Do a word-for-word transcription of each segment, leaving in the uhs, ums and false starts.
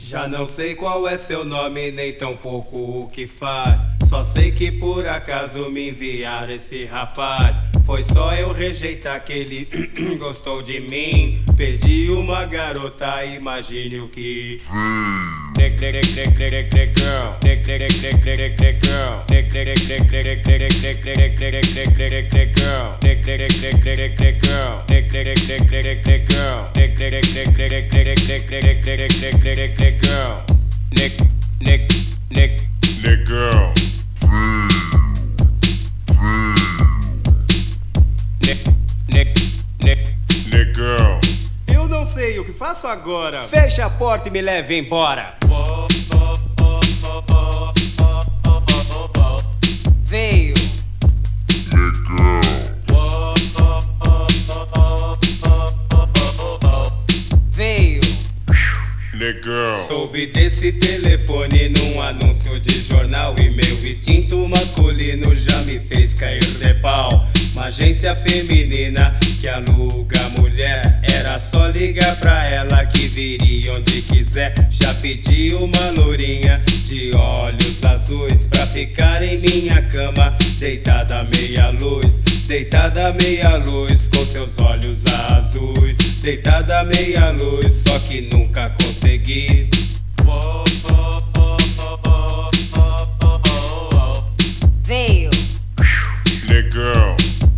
Já não sei qual é seu nome, nem tão pouco o que faz. Só sei que por acaso me enviaram esse rapaz. Foi só eu rejeitar que ele gostou de mim. Perdi uma garota, imagine o que. Nick, Nick, Nick, Nick girl. Nick, Nick, Nick, Nick girl. Eu não sei o que faço agora. Fecha a porta e me leve embora. Veio. Nick girl. Veio. Nick girl. Soube desse telefone num anúncio de jornal e meu instinto masculino já me fez cair de pau. Uma agência feminina que aluga mulher. Era só ligar pra ela que viria onde quiser. Já pedi uma lourinha de olhos azuis pra ficar em minha cama, deitada à meia luz. Deitada à meia luz com seus olhos azuis. Deitada à meia luz, só que nunca consegui. Veio. Nick girl.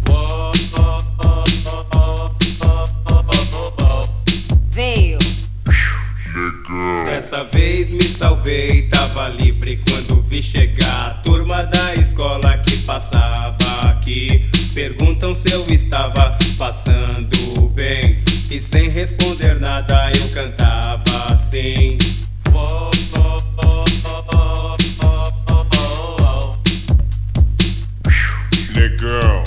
Veio. Nick girl. Dessa vez me salvei, tava livre quando vi chegar a turma da escola que passava aqui. Perguntam se eu estava passando bem, e sem responder nada eu cantava assim. Nick girl.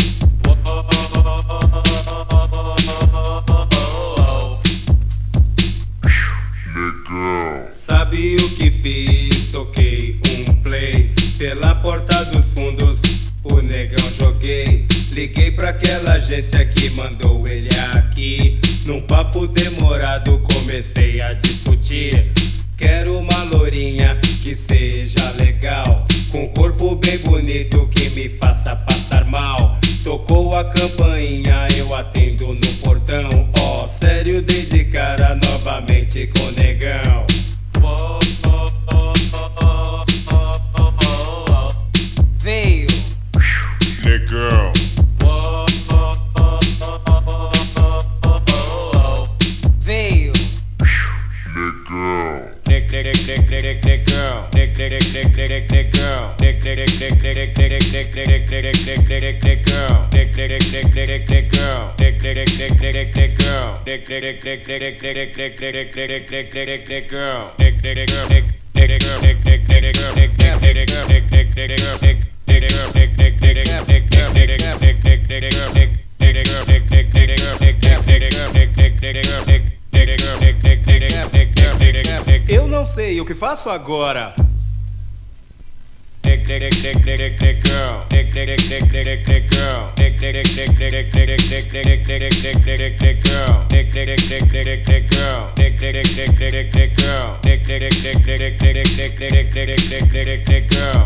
Nick girl. Sabe o que fiz? Toquei um play pela porta dos fundos, o negão joguei. Liguei pra aquela agência que mandou ele aqui. Num papo demorado comecei a discutir. Quero uma lourinha que seja legal, com corpo bem bonito que me faça passar mal. Tocou a campainha, eu atendo no portão. Ó, oh, sério, dei de cara novamente com o negão. Veio. Nick girl. Veio. Nick girl. Nick, Nick, Nick, Nick, Nick girl. Nick, Nick, Nick, Nick, Nick girl. Nick, Nick, Nick, Nick, Nick, Nick, Nick, Nick, Nick, Nick, Nick girl. Nick, Nick, Nick, Nick, Nick girl. Nick, Nick, Nick, Nick, Nick girl. Nick, Nick, Nick, Nick, Nick, Nick, Nick, Nick, Nick, Nick, Nick girl. Nick, Nick, girl. Nick, Nick girl. Nick, Nick, Nick girl. Nick, Nick, Nick girl. Nick, Nick, Nick girl. Nick, Nick girl. Nick, Nick, Nick girl. Nick, Nick, Nick girl. Nick, Nick girl. Nick, Nick, Nick girl. Nick, Nick girl. Nick, Nick, Nick girl. Nick, Nick girl. Nick, Nick, Nick girl. Nick, Nick girl. Nick, Nick, Nick girl. Nick, Nick, Nick girl. Eu não sei o que faço agora. Nick, Nick, Nick, Nick, Nick girl. Nick, Nick, Nick, Nick, Nick girl. Nick, Nick, Nick, Nick, Nick, Nick, Nick, Nick, Nick, Nick, Nick girl. Nick, Nick, Nick, Nick, Nick girl. Nick, Nick, Nick, Nick, Nick girl. Nick, Nick, Nick, Nick, Nick, Nick, Nick, Nick, Nick girl.